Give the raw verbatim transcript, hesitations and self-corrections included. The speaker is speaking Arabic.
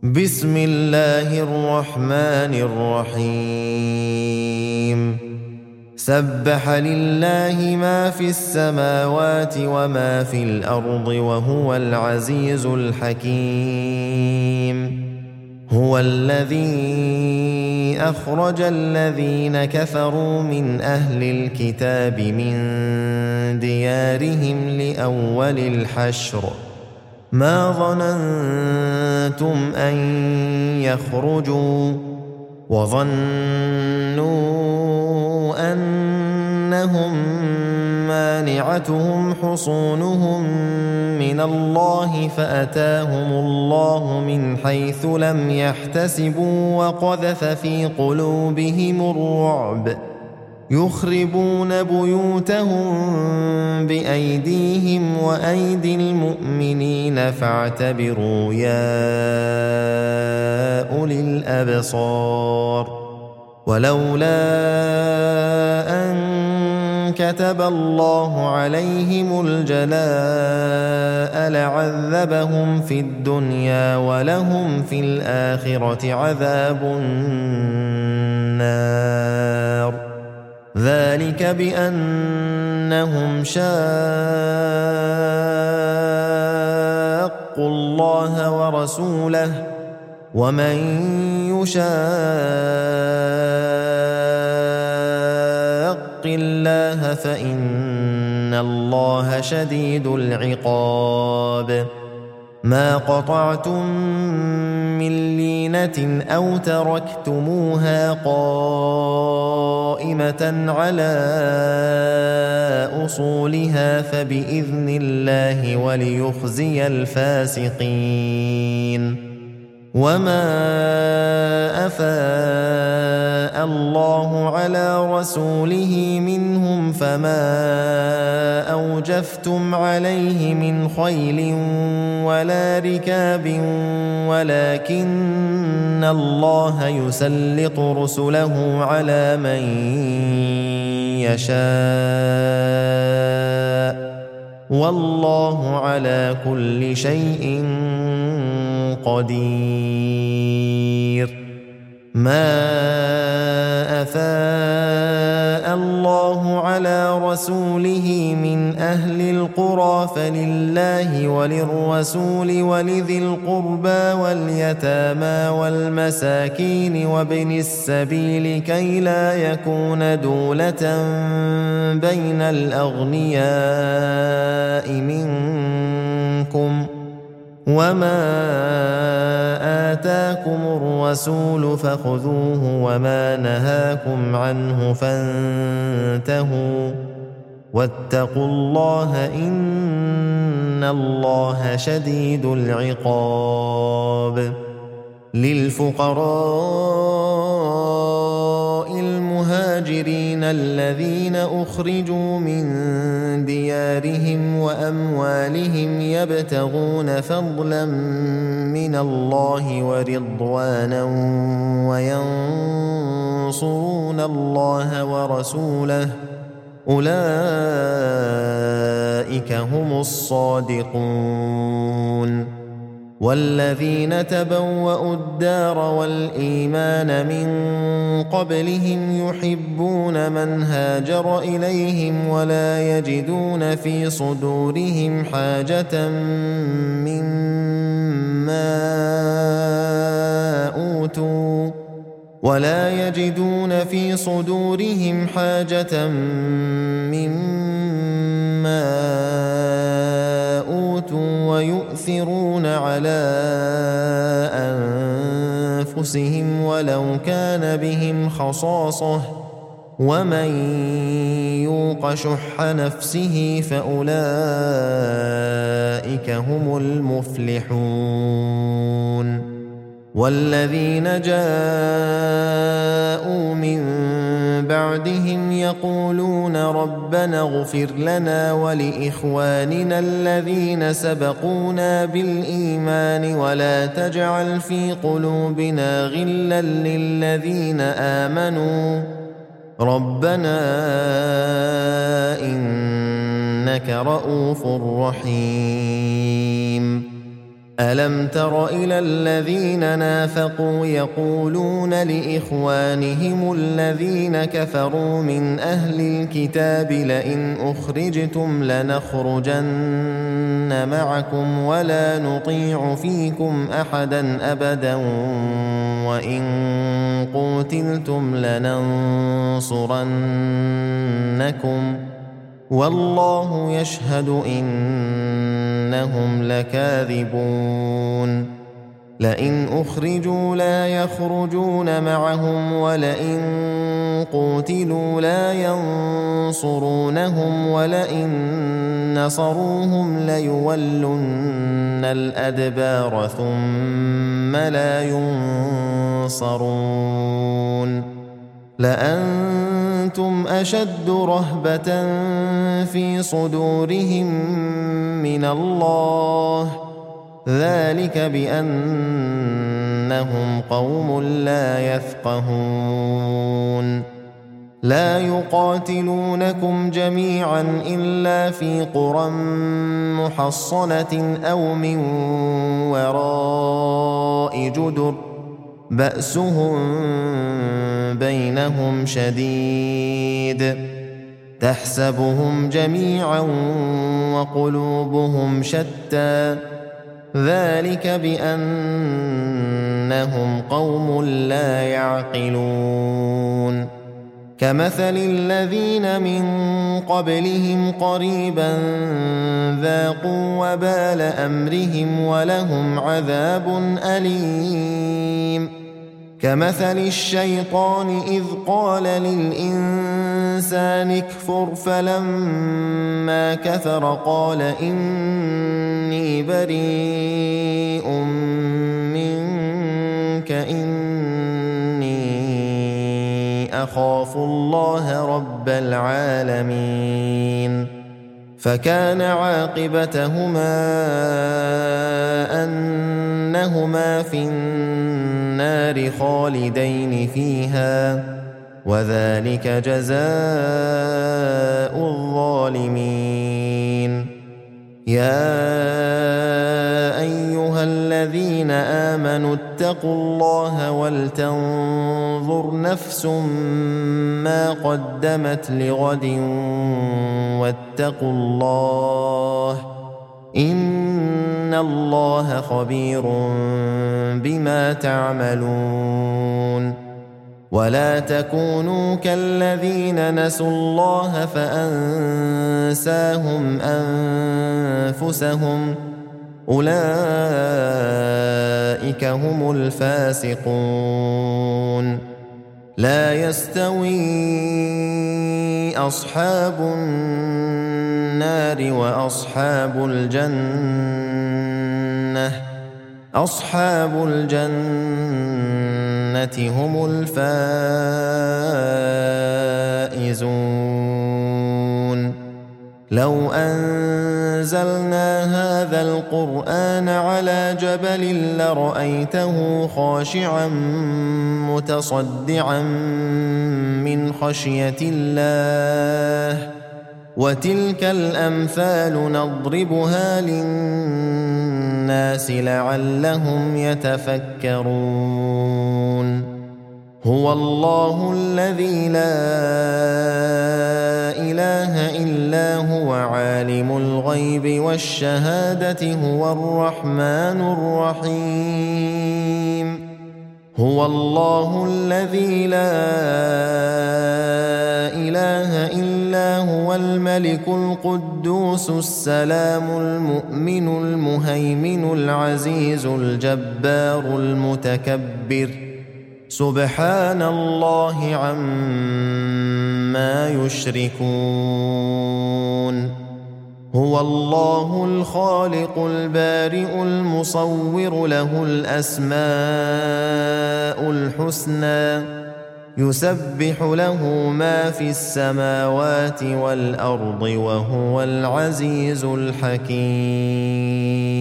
بسم الله الرحمن الرحيم سبح لله ما في السماوات وما في الأرض وهو العزيز الحكيم هو الذي أخرج الذين كفروا من أهل الكتاب من ديارهم لأول الحشر ما ظننتم أن يخرجوا وظنوا أنهم مانعتهم حصونهم من الله فأتاهم الله من حيث لم يحتسبوا وقذف في قلوبهم الرعب يخربون بيوتهم بأيديهم وأيدي المؤمنين فاعتبروا يا أولي الأبصار ولولا أن كتب الله عليهم الجلاء لعذبهم في الدنيا ولهم في الآخرة عذاب النار ذلك بأنهم شاقوا الله ورسوله ومن يشاق الله فإن الله شديد العقاب ما قطعتم من لينة أو تركتموها قائمة على أصولها فبإذن الله وليخزي الفاسقين وما أفاء الله على رسوله منهم فما أوجفتم عليه من خيل ولا ركاب ولكن الله يسلط رسله على من يشاء والله على كل شيء قدير ما أفاء الله على رسوله من أهل القرى فلله وللرسول ولذي القربى واليتامى والمساكين وابن السبيل كي لا يكون دولة بين الأغنياء منكم وما آتاكم الرسول فخذوه وما نهاكم عنه فانتهوا واتقوا الله إن الله شديد العقاب للفقراء المهاجرين الذين أخرجوا من ديارهم وأموالهم يبتغون فضلا من الله ورضوانا وينصرون الله ورسوله أولئك هم الصادقون والذين تبوأوا الدار والإيمان من قبلهم يحبون من هاجر إليهم ولا يجدون في صدورهم حاجة مما أوتوا ولا يجدون في صدورهم حاجة مما أوتوا ويؤثرون على أنفسهم ولو كان بهم خصاصة ومن يوق شح نفسه فأولئك هم المفلحون والذين جاءوا من بعدهم يقولون ربنا اغفر لنا ولإخواننا الذين سبقونا بالإيمان ولا تجعل في قلوبنا غلا للذين آمنوا ربنا إنك رؤوف رحيم ألم تر إلى الذين نافقوا يقولون لإخوانهم الذين كفروا من أهل الكتاب لئن أخرجتم لنخرجن معكم ولا نطيع فيكم أحدا أبدا وإن قوتلتم لننصرنكم والله يشهد إنهم لكاذبون لئن أخرجوا لا يخرجون معهم ولئن قوتلوا لا ينصرونهم ولئن نصروهم ليولن الأدبار ثم لا ينصرون لأنتم أشد رهبة في صدورهم من الله ذلك بأنهم قوم لا يفقهون لا يقاتلونكم جميعا إلا في قرى محصنة أو من وراء جدر بأسهم بينهم شديد تحسبهم جميعا وقلوبهم شتى ذلك بأنهم قوم لا يعقلون كمثل الذين من قبلهم قريبا ذاقوا وبال أمرهم ولهم عذاب أليم كمثل الشيطان إذ قال للإنسان اكفر فلما كفر قال إني بريء منك إني أخاف الله رب العالمين فكان عاقبتهما أنهما في النار خالدين فيها وذلك جزاء الظالمين يا أيها الذين آمنوا اتقوا الله ولتنظر نفس ما قدمت لغد واتقوا الله إن الله خبير بما تعملون ولا تكونوا كالذين نسوا الله فأنساهم أنفسهم أولئك هم الفاسقون لا يستوي أصحاب النار وأصحاب الجنة أصحاب الجنة هم الفائزون لو أنزلنا هذا القرآن على جبل لرأيته خاشعا متصدعا من خشية الله وتلك الأمثال نضربها للناس لعلهم يتفكرون هو الله الذي لا إله إلا هو عالم الغيب والشهادة هو الرحمن الرحيم هو الله الذي لا إله إلا هو الملك القدوس السلام المؤمن المهيمن العزيز الجبار المتكبر سبحان الله عما يشركون هو الله الخالق البارئ المصور له الأسماء الحسنى يسبح له ما في السماوات والأرض وهو العزيز الحكيم